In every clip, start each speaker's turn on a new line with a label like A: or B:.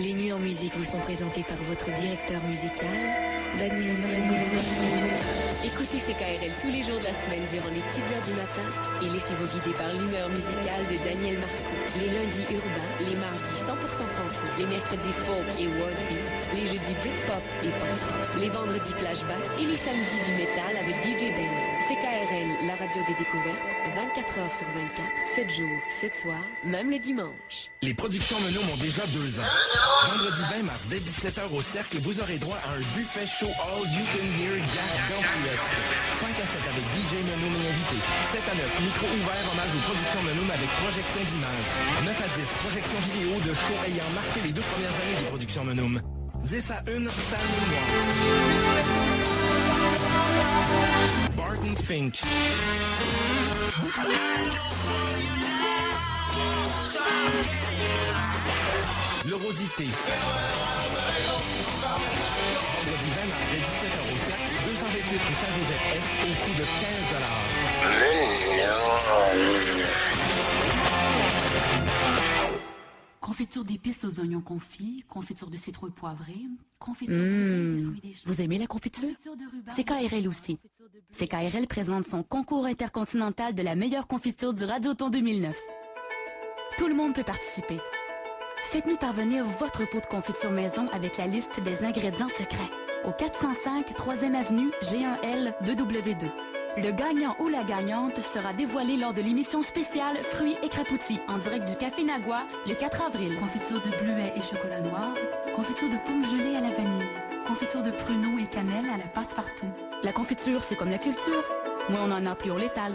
A: Les nuits en musique vous sont présentées par votre directeur musical, Daniel Marino. Écoutez CKRL tous les jours de la semaine durant les petites heures du matin et laissez-vous guider par l'humeur musicale de Daniel Marco. Les lundis urbains, les mardis 100% franco, les mercredis folk et worldly, les jeudis Britpop et post-rock, les vendredis flashback et les samedis du métal avec DJ Benz. CKRL, la radio des découvertes, 24 heures sur 24, 7 jours, 7 soirs, même les dimanches.
B: Les productions Menum ont déjà 2 ans. Vendredi 20 mars, dès 17h au Cercle, vous aurez droit à un buffet show all you can hear gargantuesque. 5 à 7 avec DJ Menum et invité. 7 à 9, micro ouvert, hommage aux productions Menum avec projection d'images. 9 à 10, projection vidéo de shows ayant marqué les 2 premières années des productions Menum. 10 à 1, Stanley Watts. Barton Fink. L'Orosité. Vendredi 20 mars, dès 17h au Cercle, 228 rue Saint-Joseph-Est, au coût de 15 $.
C: Confiture d'épices aux oignons confits, confiture de citrouille poivrée, confiture de fruits des champs.
D: Vous aimez la confiture? C'est KRL aussi. CKRL présente son concours intercontinental de la meilleure confiture du Radioton 2009. Tout le monde peut participer. Faites-nous parvenir votre pot de confiture maison avec la liste des ingrédients secrets au 405 3e avenue G1L 2W2. Le gagnant ou la gagnante sera dévoilé lors de l'émission spéciale Fruits et crapoutis en direct du Café Nagua le 4 avril.
C: Confiture de bleuets et chocolat noir, confiture de pommes gelées à la vanille, confiture de pruneaux et cannelle à la passe-partout.
D: La confiture, c'est comme la culture. Moins on en a, plus on l'étale.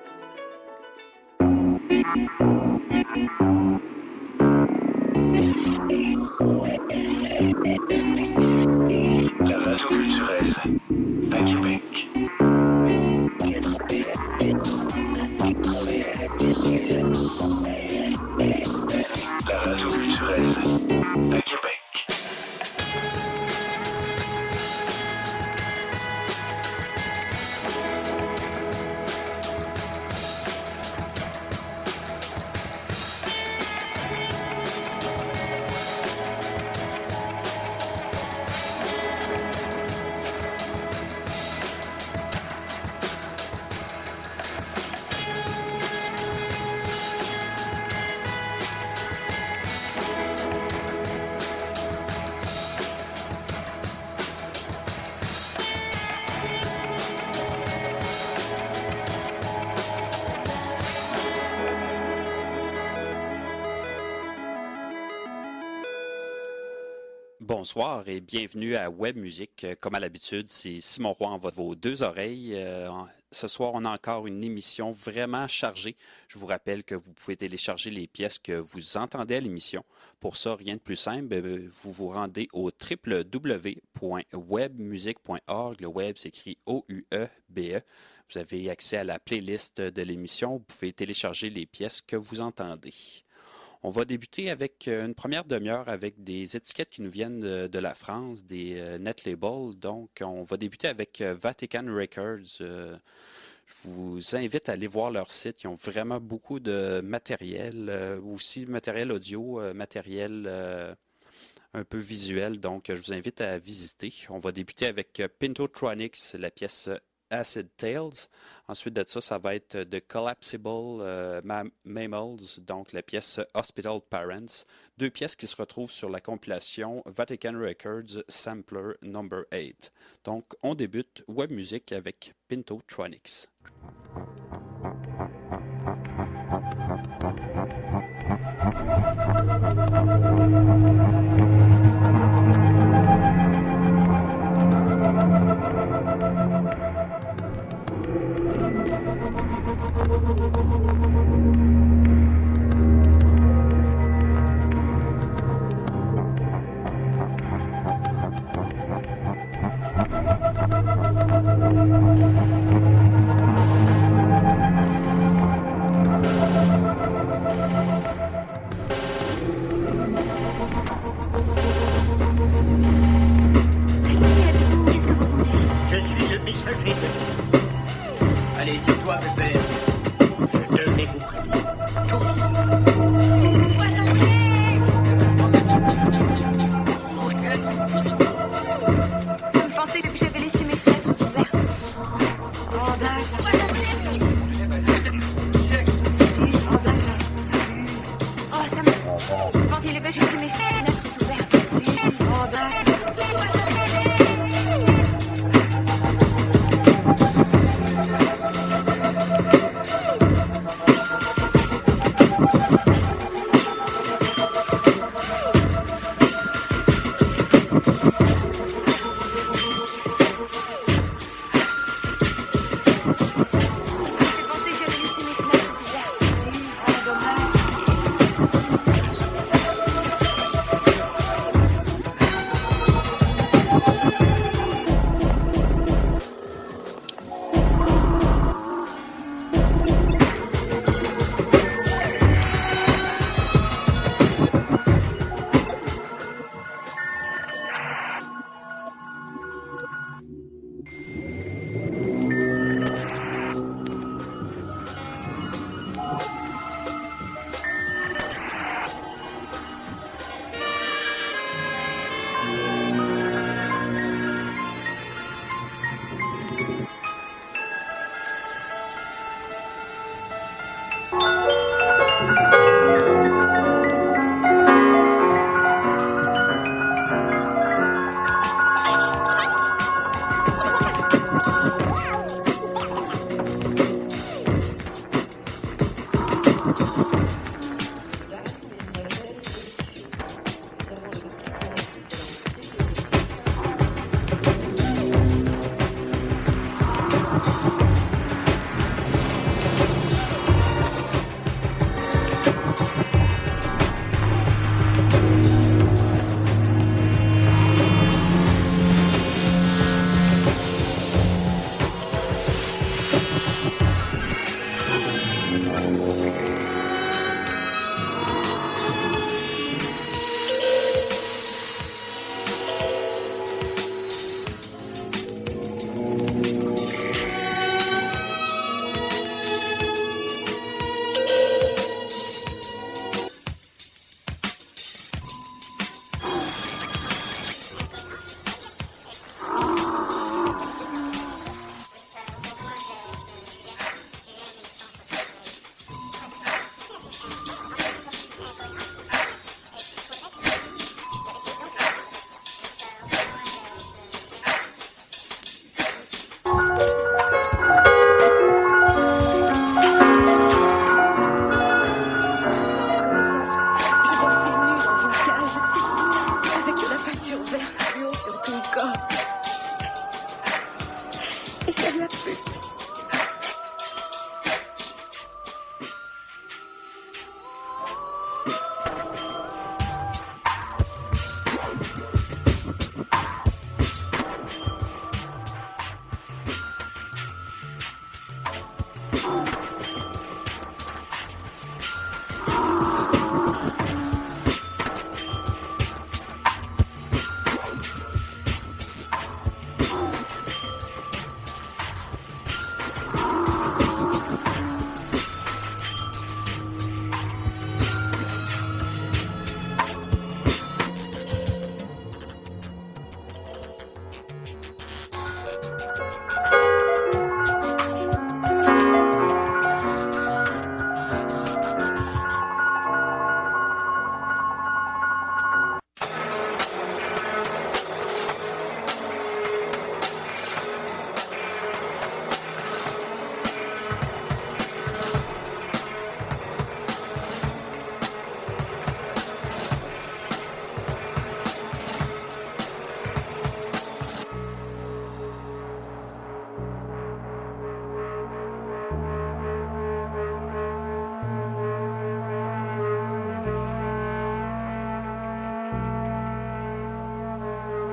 E: La radio culturelle à Québec. La radio culturelle à Québec.
F: Bonsoir et bienvenue à Web Musique. Comme à l'habitude, c'est Simon Roy en vos 2 oreilles. Ce soir, on a encore une émission vraiment chargée. Je vous rappelle que vous pouvez télécharger les pièces que vous entendez à l'émission. Pour ça, rien de plus simple, vous vous rendez au www.webmusique.org. Le web s'écrit O-U-E-B-E. Vous avez accès à la playlist de l'émission. Vous pouvez télécharger les pièces que vous entendez. On va débuter avec une première demi-heure avec des étiquettes qui nous viennent de la France, des net labels. Donc, on va débuter avec Vatican Records. Je vous invite à aller voir leur site. Ils ont vraiment beaucoup de matériel, aussi matériel audio, matériel un peu visuel. Donc, je vous invite à visiter. On va débuter avec Pintotronics, la pièce Acid Tales. Ensuite de ça, ça va être The Collapsible Mammals, donc la pièce Hospital Parents. 2 pièces qui se retrouvent sur la compilation Vatican Records Sampler No. 8. Donc, on débute Web Music avec Pintotronics.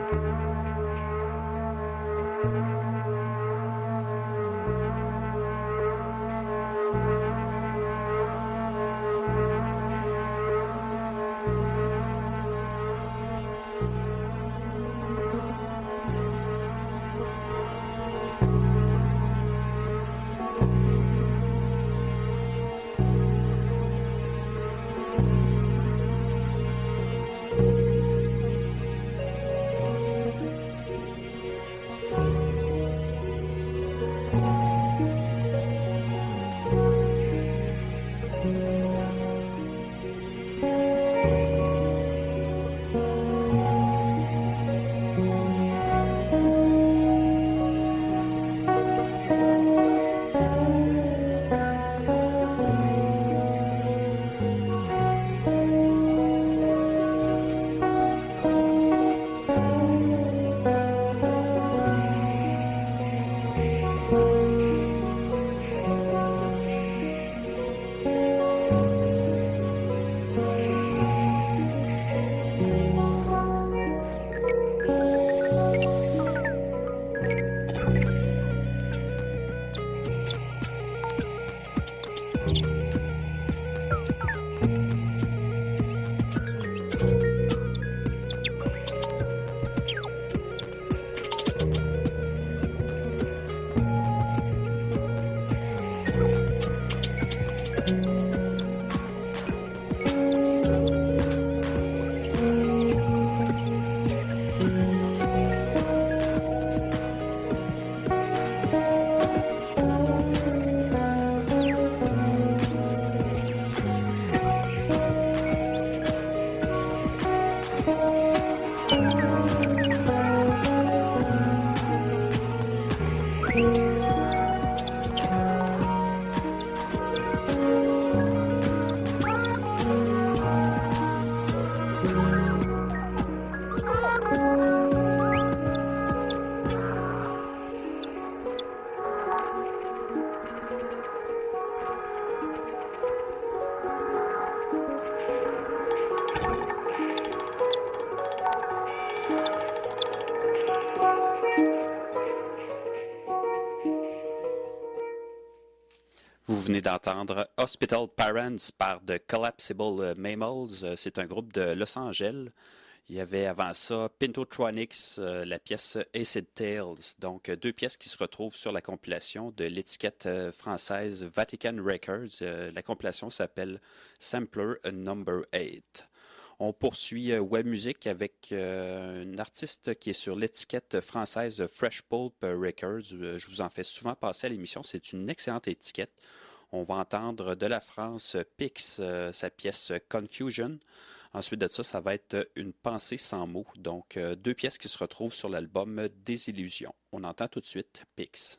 F: Vous venez d'entendre Hospital Parents par The Collapsible Mammals. C'est un groupe de Los Angeles. Il y avait avant ça Pintotronics, la pièce Acid Tales. Donc, deux pièces qui se retrouvent sur la compilation de l'étiquette française Vatican Records. La compilation s'appelle Sampler Number 8. On poursuit Web Music avec une artiste qui est sur l'étiquette française Fresh Pulp Records. Je vous en fais souvent passer à l'émission. C'est une excellente étiquette. On va entendre de la France Pix, sa pièce Confusion. Ensuite de ça, ça va être Une pensée sans mots. Donc, deux pièces qui se retrouvent sur l'album Désillusion. On entend tout de suite Pix.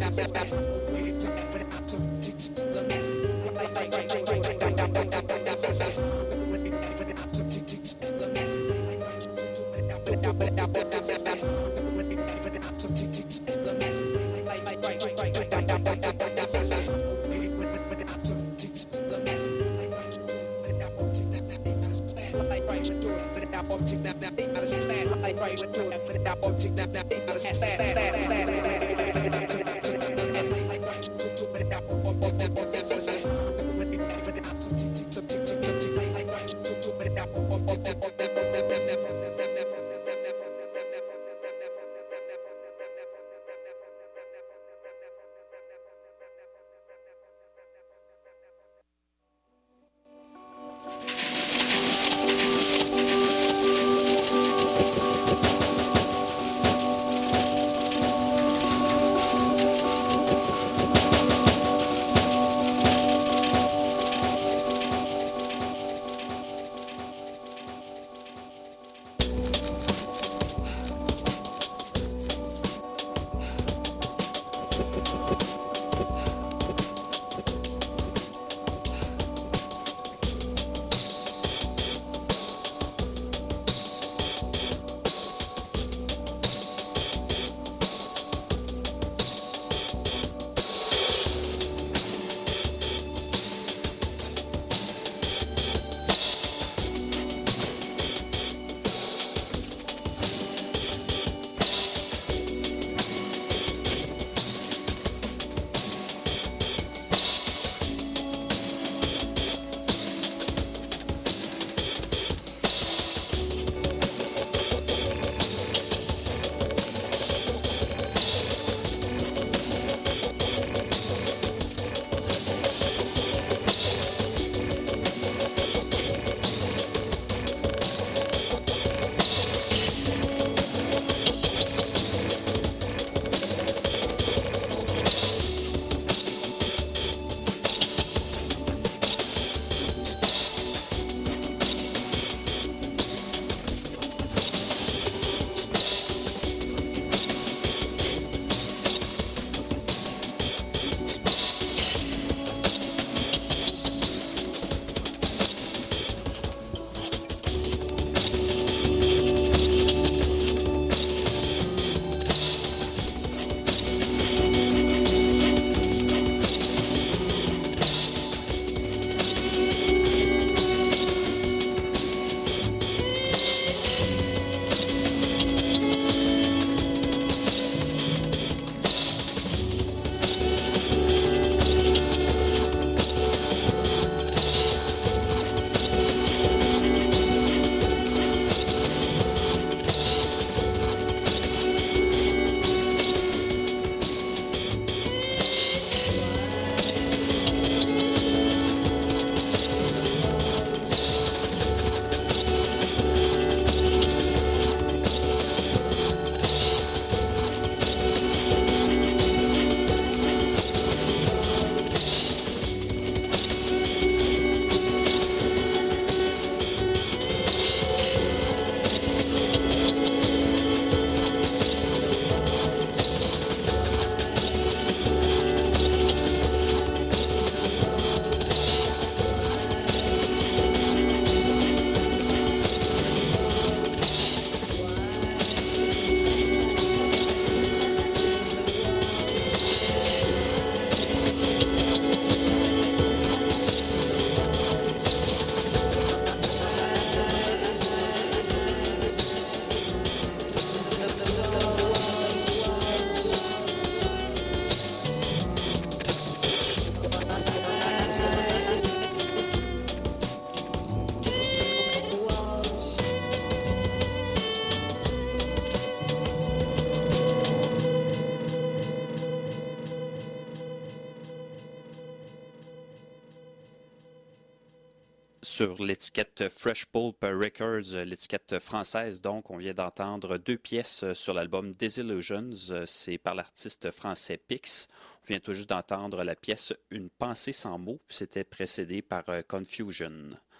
F: sur l'étiquette Fresh Pulp Records, l'étiquette française. Donc, on vient d'entendre deux pièces sur l'album Desillusions. C'est par l'artiste français Pix. On vient tout juste d'entendre la pièce Une pensée sans mots. C'était précédé par Confusion.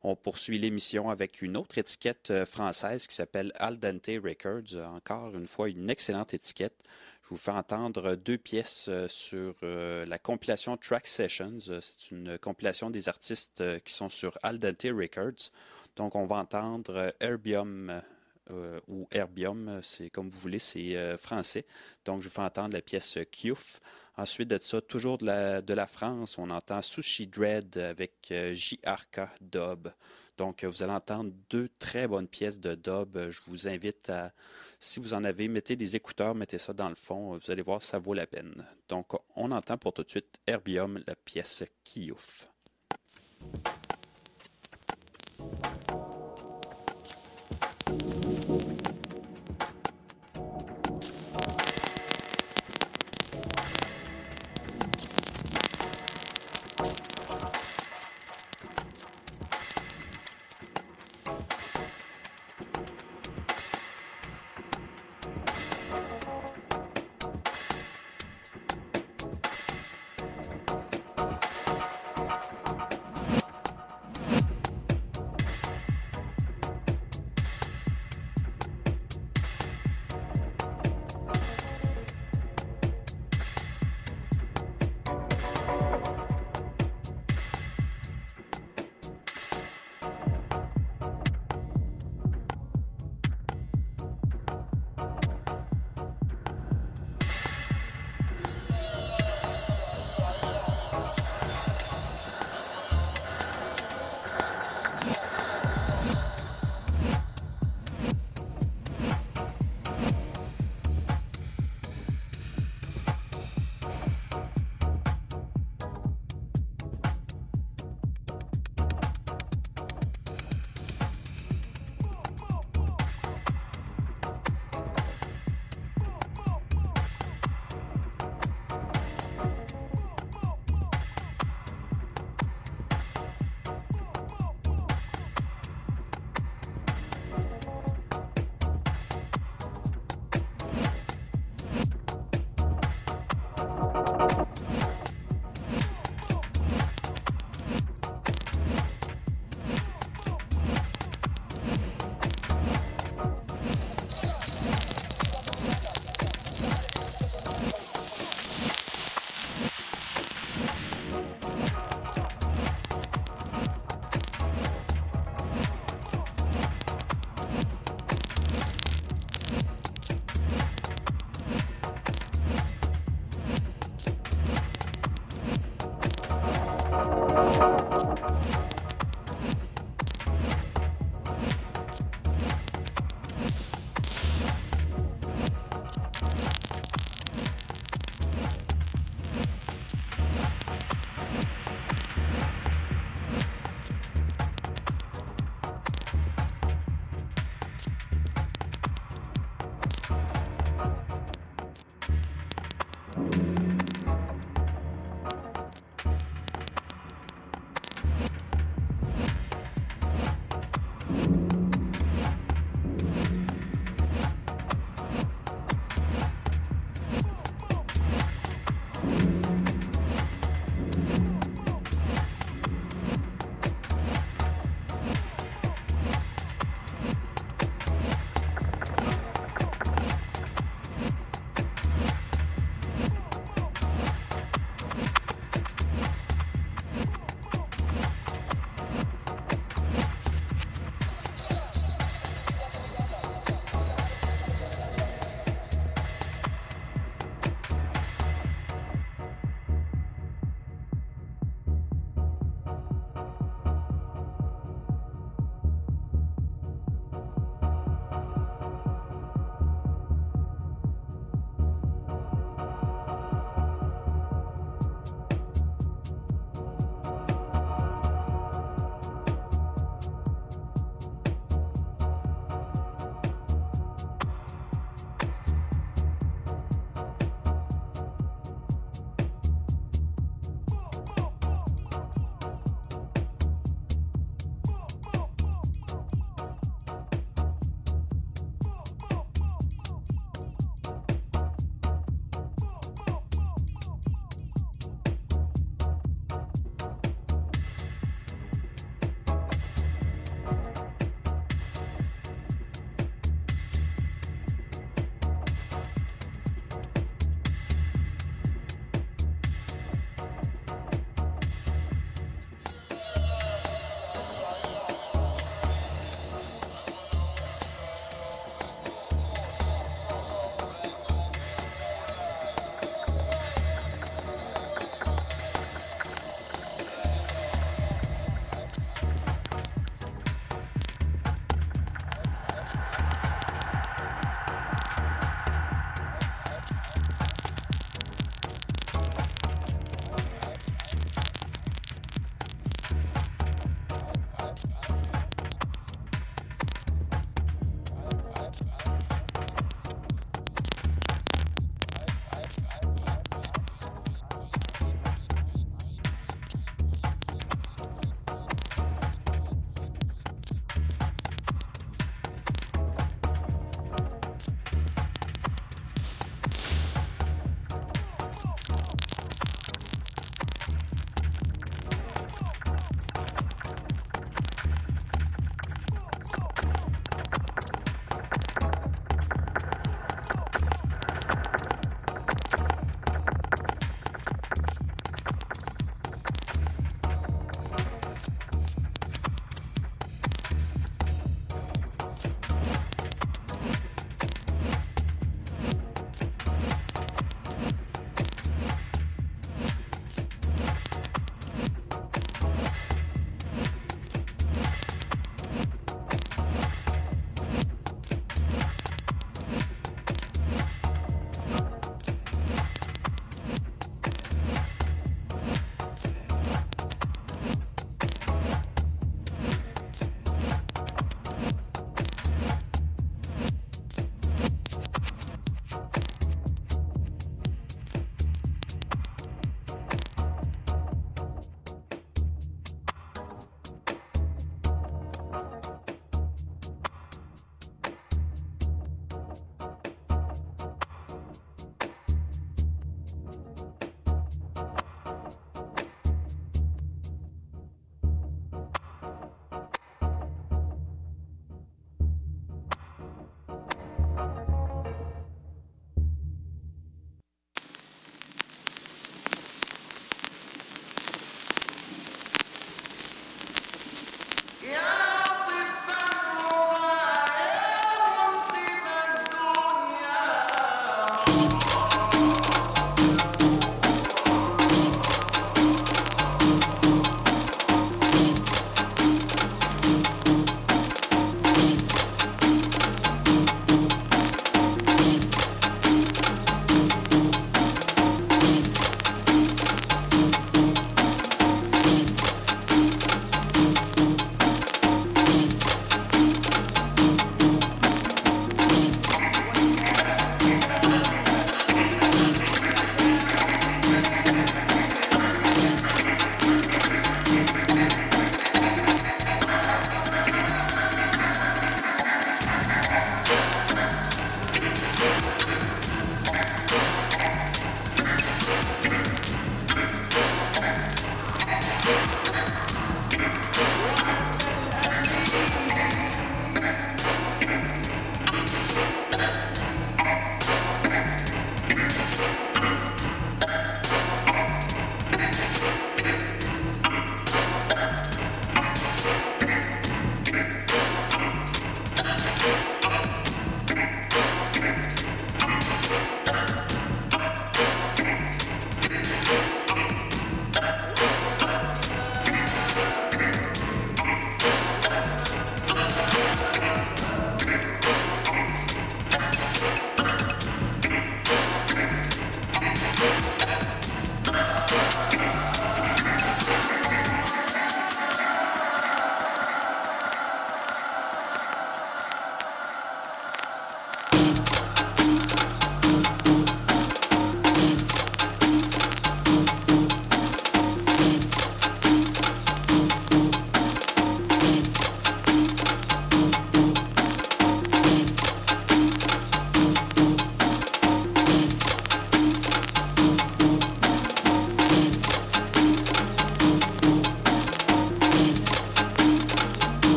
F: On poursuit l'émission avec une autre étiquette française qui s'appelle Al Dente Records. Encore une fois, une excellente étiquette. Je vous fais entendre 2 pièces sur la compilation Track Sessions. C'est une compilation des artistes qui sont sur Al Dente Records. Donc, on va entendre Herbium ou Herbium, c'est comme vous voulez, c'est français. Donc, je vous fais entendre la pièce Kiouf. Ensuite de ça, toujours de la France, on entend Sushi Dread avec JRK Dub. Donc, vous allez entendre 2 très bonnes pièces de dub. Je vous invite à, si vous en avez, mettez des écouteurs, mettez ça dans le fond. Vous allez voir, ça vaut la peine. Donc, on entend pour tout de suite Herbium, la pièce Kiouf.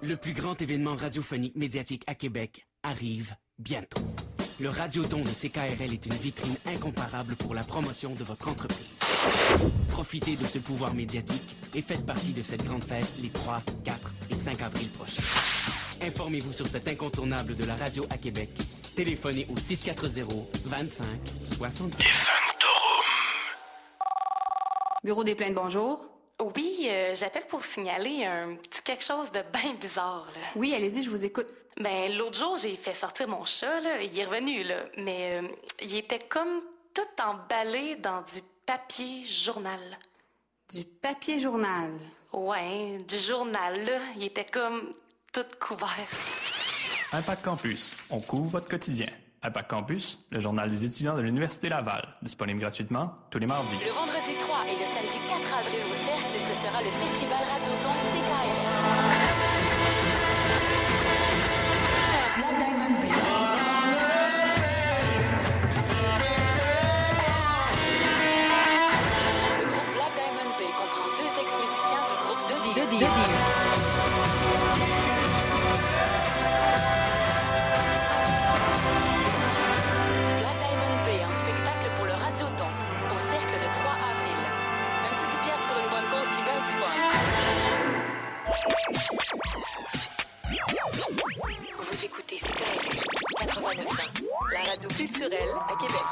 G: Le plus grand événement radiophonique médiatique à Québec arrive bientôt. Le Radioton de CKRL est une vitrine incomparable pour la promotion de votre entreprise. Profitez de ce pouvoir médiatique et faites partie de cette grande fête les 3, 4 et 5 avril prochains. Informez-vous sur cet incontournable de la radio à Québec. Téléphonez au 640-25-60.
C: Bureau des plaintes, bonjour.
H: Oui, j'appelle pour signaler un petit quelque chose de bien bizarre, là.
C: Oui, allez-y, je vous écoute.
H: Ben, l'autre jour, j'ai fait sortir mon chat, là, il est revenu, là, mais il était comme tout emballé dans du papier journal.
C: Du papier journal.
H: Ouais, du journal, là, il était comme tout couvert.
I: Impact Campus, on couvre votre quotidien. Impact Campus, le journal des étudiants de l'Université Laval, disponible gratuitement tous les mardis.
D: Le vendredi 3 et le samedi 4 avril au Cercle, ce sera le Festival Radioton CKRL. Black Diamond Bay. Le groupe Black Diamond Bay comprend 2 ex-musiciens du groupe 2D. Black Diamond Bay en spectacle pour le Radioton, au Cercle le 3 avril. Un petit 10 piastres pour une bonne cause puis ben du fun. Vous écoutez CKRL 89 ans, la radio culturelle à Québec.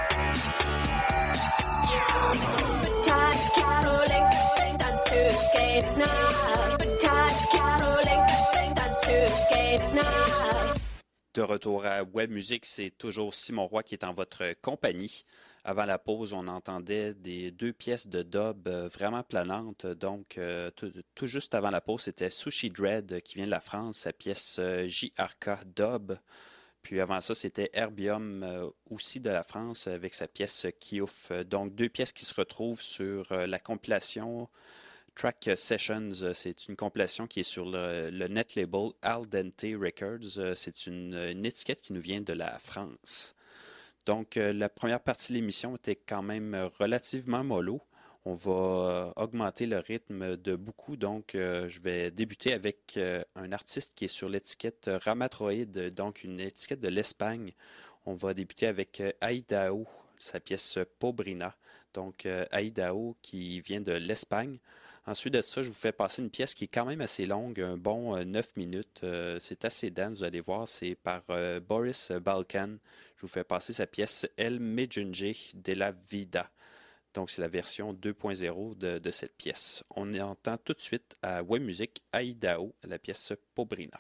F: De retour à Web Musique, c'est toujours Simon Roy qui est en votre compagnie. Avant la pause, on entendait des 2 pièces de dub vraiment planantes. Donc, tout juste avant la pause, c'était Sushi Dread qui vient de la France, sa pièce JRK Dub. Puis avant ça, c'était Herbium, aussi de la France, avec sa pièce Kiouf. Donc, 2 pièces qui se retrouvent sur la compilation Track Sessions. C'est une compilation qui est sur le net label Al Dente Records. C'est une étiquette qui nous vient de la France. Donc, la première partie de l'émission était quand même relativement mollo. On va augmenter le rythme de beaucoup. Donc, je vais débuter avec un artiste qui est sur l'étiquette Ramatroid, donc une étiquette de l'Espagne. On va débuter avec Aidao, sa pièce Pobrina. Donc, Aidao qui vient de l'Espagne. Ensuite de ça, je vous fais passer une pièce qui est quand même assez longue, un bon 9 minutes. C'est assez dense, vous allez voir. C'est par Boris Balkan. Je vous fais passer sa pièce El Medjunje de la Vida. Donc, c'est la version 2.0 de cette pièce. On entend tout de suite à Web Music Aidao, la pièce Pobrina.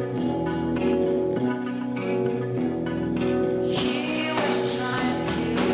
J: He was trying to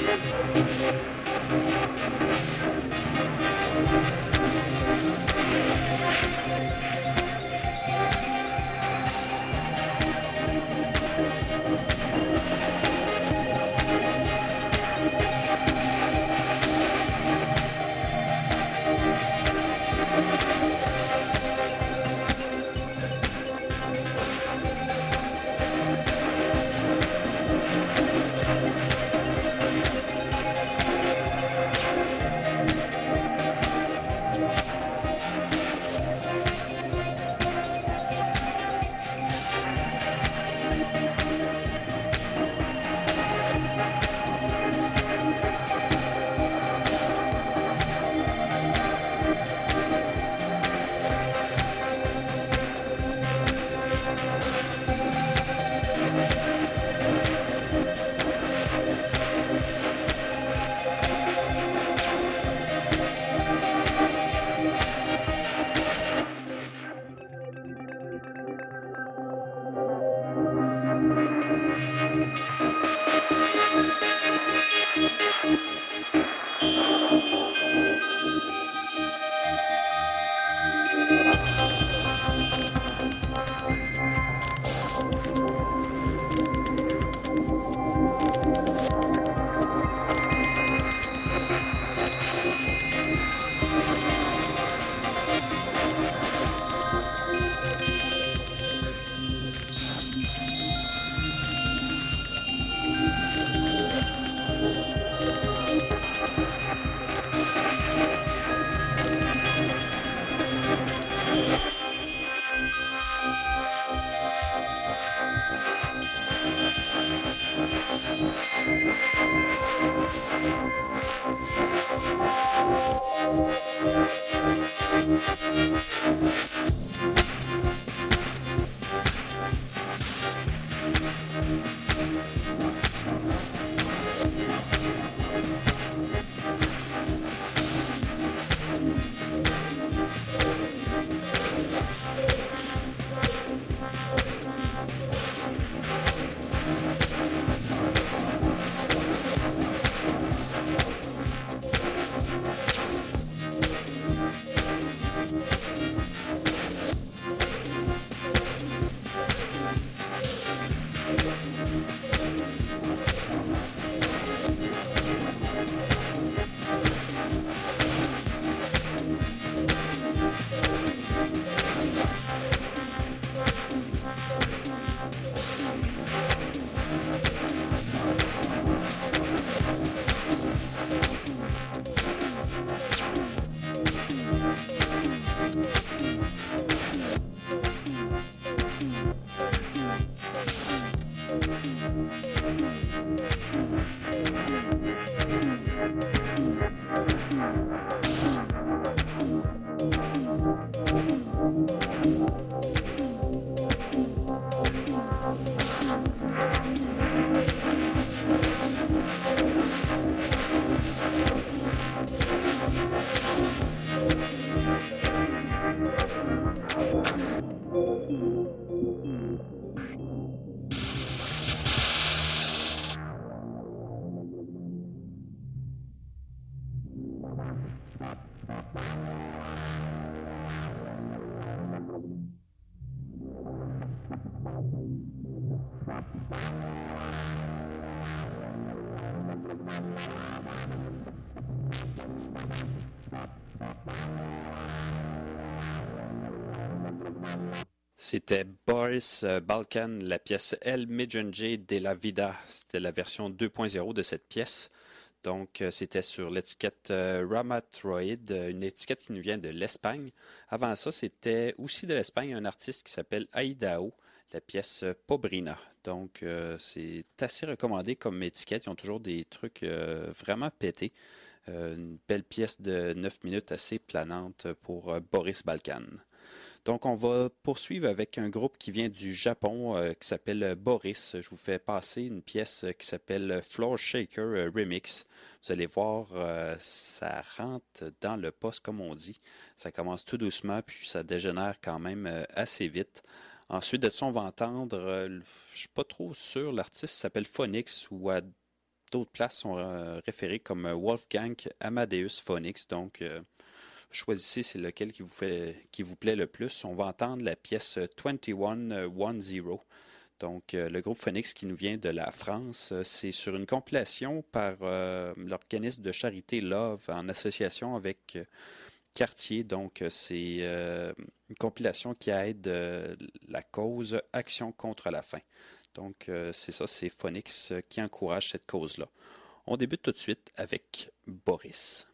F: C'était Boris Balkan, la pièce El Millonje de la Vida. C'était la version 2.0 de cette pièce. Donc, c'était sur l'étiquette Ramatroid, une étiquette qui nous vient de l'Espagne. Avant ça, c'était aussi de l'Espagne un artiste qui s'appelle Aidao, la pièce Pobrina. Donc, c'est assez recommandé comme étiquette. Ils ont toujours des trucs vraiment pétés. Une belle pièce de 9 minutes assez planante pour Boris Balkan. Donc, on va poursuivre avec un groupe qui vient du Japon qui s'appelle Boris. Je vous fais passer une pièce qui s'appelle Floor Shaker Remix. Vous allez voir, ça rentre dans le poste, comme on dit. Ça commence tout doucement, puis ça dégénère quand même assez vite. Ensuite de ça, on va entendre, je ne suis pas trop sûr, l'artiste s'appelle Phonix ou d'autres places sont référées comme Wolfgang Amadeus Phoenix. Donc, choisissez c'est lequel qui vous plaît le plus. On va entendre la pièce 2110. Donc, le groupe Phoenix qui nous vient de la France, c'est sur une compilation par l'organisme de charité Love en association avec Cartier. Donc, c'est une compilation qui aide la cause Action contre la faim. Donc, c'est ça, c'est Phoenix qui encourage cette cause-là. On débute tout de suite avec Boris.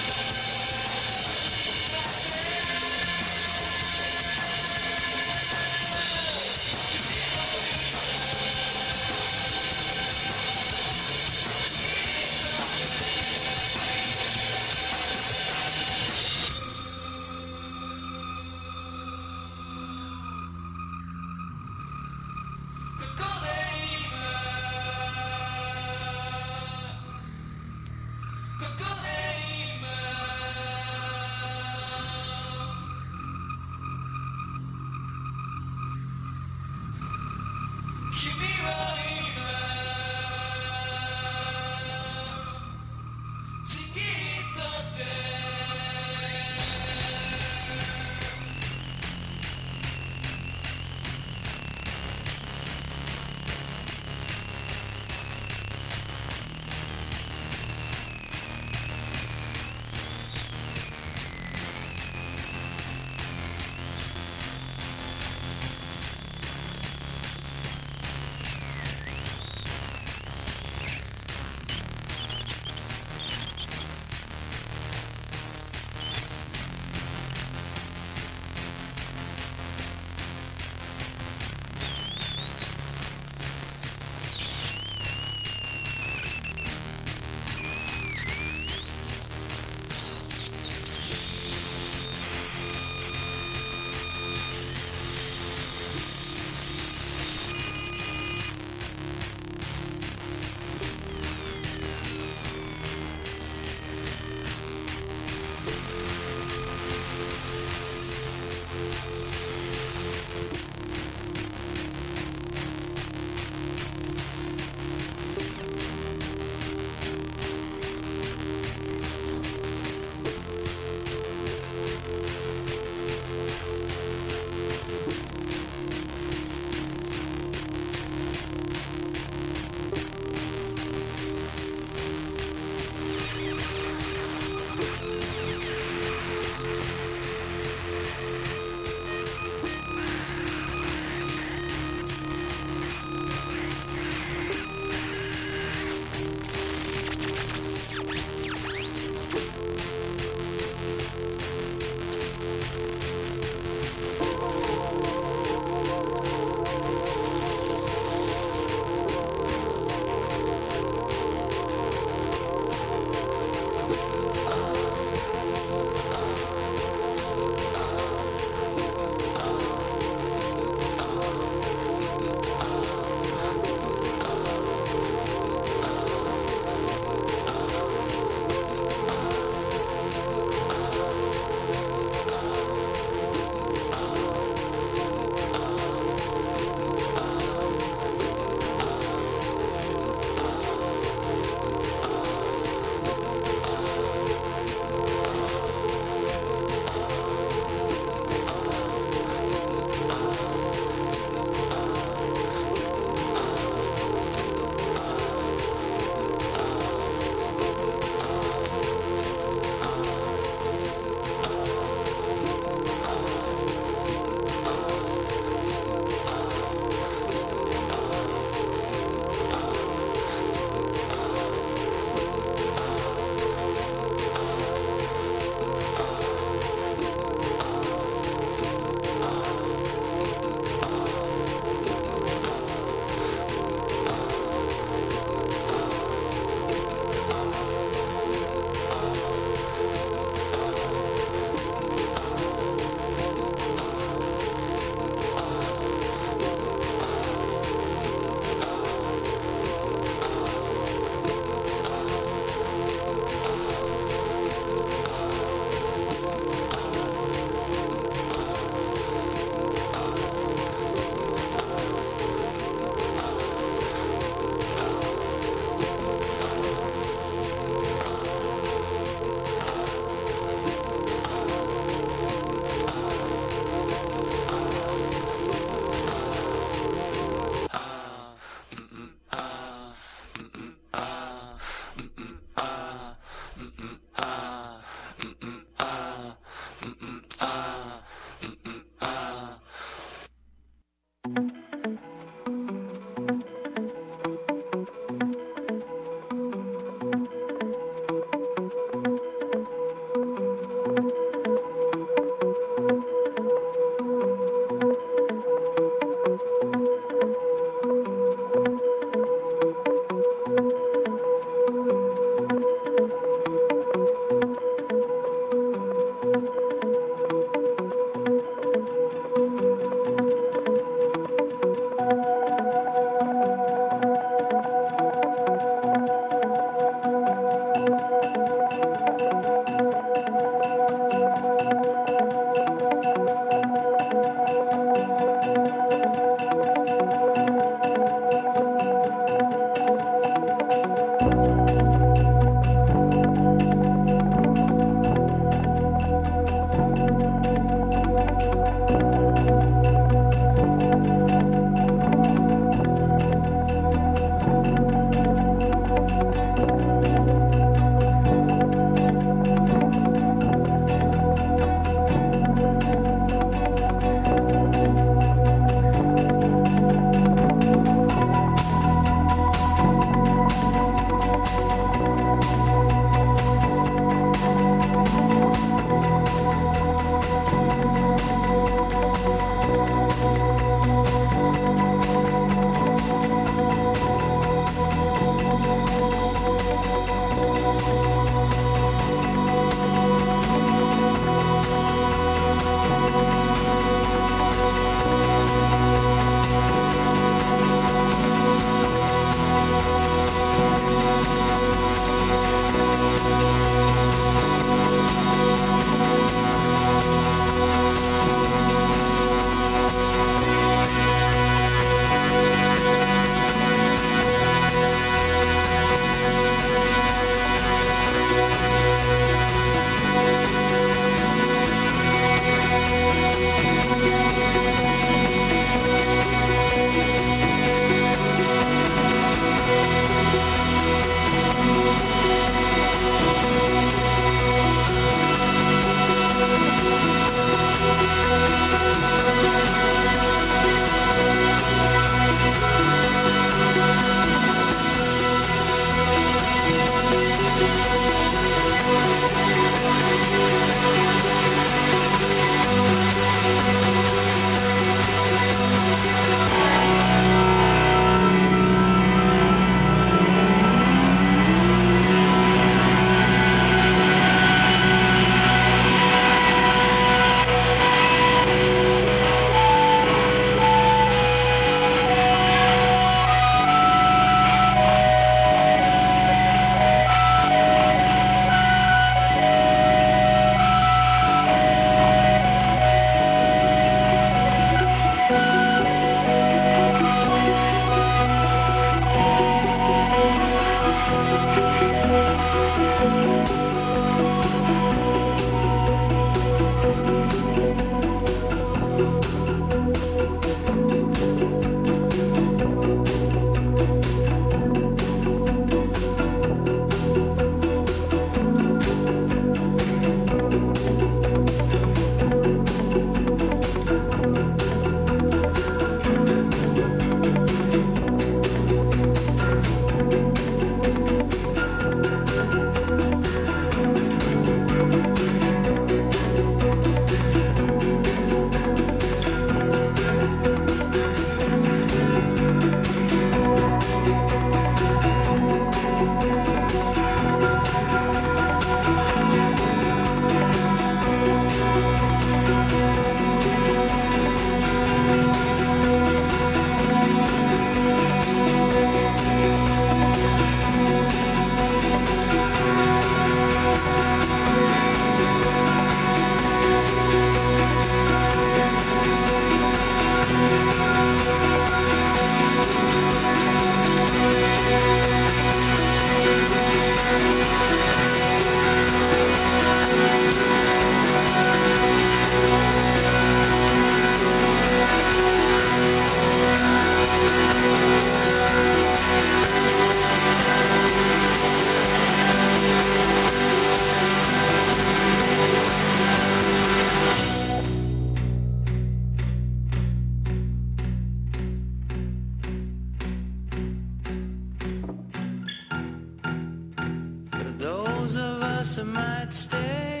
J: I might stay.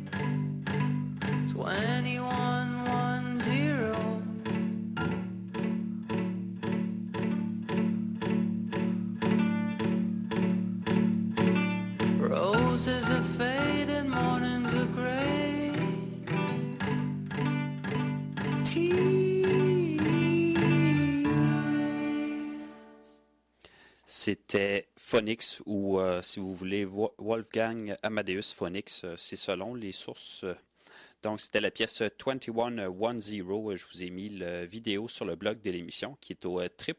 J: 2110. Roses are faded, mornings are gray.
F: C'était Phonics ou, si vous voulez, Wolfgang Amadeus Phonics, c'est selon les sources. Donc, c'était la pièce 2110. Je vous ai mis la vidéo sur le blog de l'émission qui est au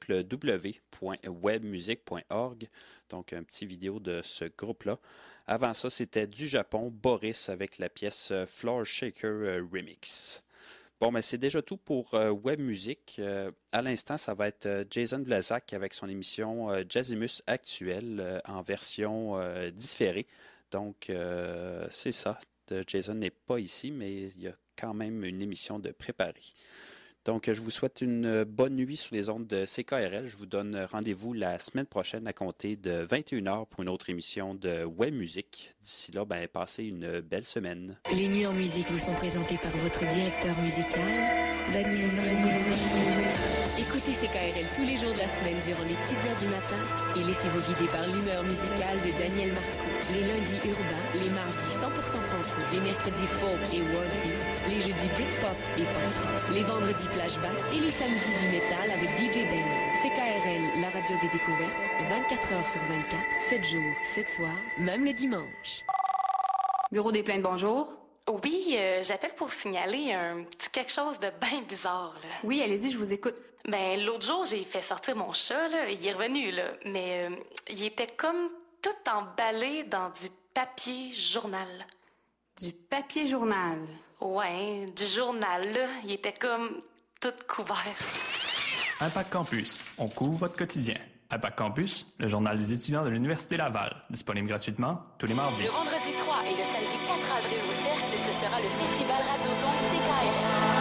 F: www.webmusic.org. Donc, un petit vidéo de ce groupe-là. Avant ça, c'était du Japon, Boris avec la pièce Floor Shaker Remix. Bon, mais c'est déjà tout pour Web Music. À l'instant, ça va être Jason Blazak avec son émission Jazzimus Actuel en version différée. Donc, c'est ça. Jason n'est pas ici, mais il y a quand même une émission de préparée. Donc, je vous souhaite une bonne nuit sur les ondes de CKRL. Je vous donne rendez-vous la semaine prochaine à compter de 21h pour une autre émission de Web Music. D'ici là, passez une belle semaine.
A: Les nuits en musique vous sont présentées par votre directeur musical, Daniel Marino. Écoutez CKRL tous les jours de la semaine durant les petites heures du matin et laissez-vous guider par l'humeur musicale de Daniel Marco. Les lundis urbains, les mardis 100% franco, les mercredis folk et worldbeat, les jeudis Britpop et post-rock, les vendredis flashback et les samedis du métal avec DJ Benz. CKRL, la radio des découvertes, 24 heures sur 24, 7 jours, 7 soirs, même le dimanche.
C: Bureau des plaintes, bonjour.
H: Oui, j'appelle pour signaler un petit quelque chose de bien bizarre, là.
C: Oui, allez-y, je vous écoute.
H: L'autre jour, j'ai fait sortir mon chat, là. Il est revenu, là. Mais il était comme tout emballé dans du papier journal.
C: Du papier journal?
H: Ouais, du journal, là. Il était comme tout couvert.
I: Impact Campus, on couvre votre quotidien. Impact Campus, le journal des étudiants de l'Université Laval, disponible gratuitement tous les mardis.
D: Le vendredi 3 et le samedi 4 avril au Cercle, ce sera le Festival Radioton CKRL.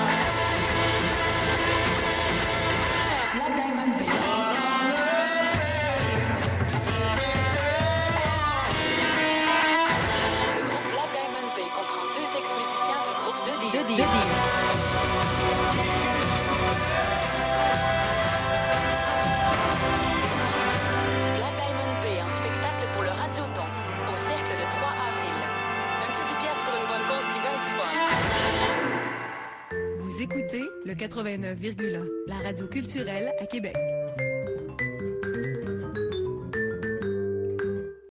D: Black Diamond Bay. Le groupe Black Diamond Bay comprend 2 ex-musiciens du groupe 2D. Black Diamond Bay en spectacle pour le Radioton, au Cercle le 3 avril. Un petit 10 piastres pour une bonne cause puis ben du fun.
K: Vous écoutez le 89,1, la radio culturelle à Québec.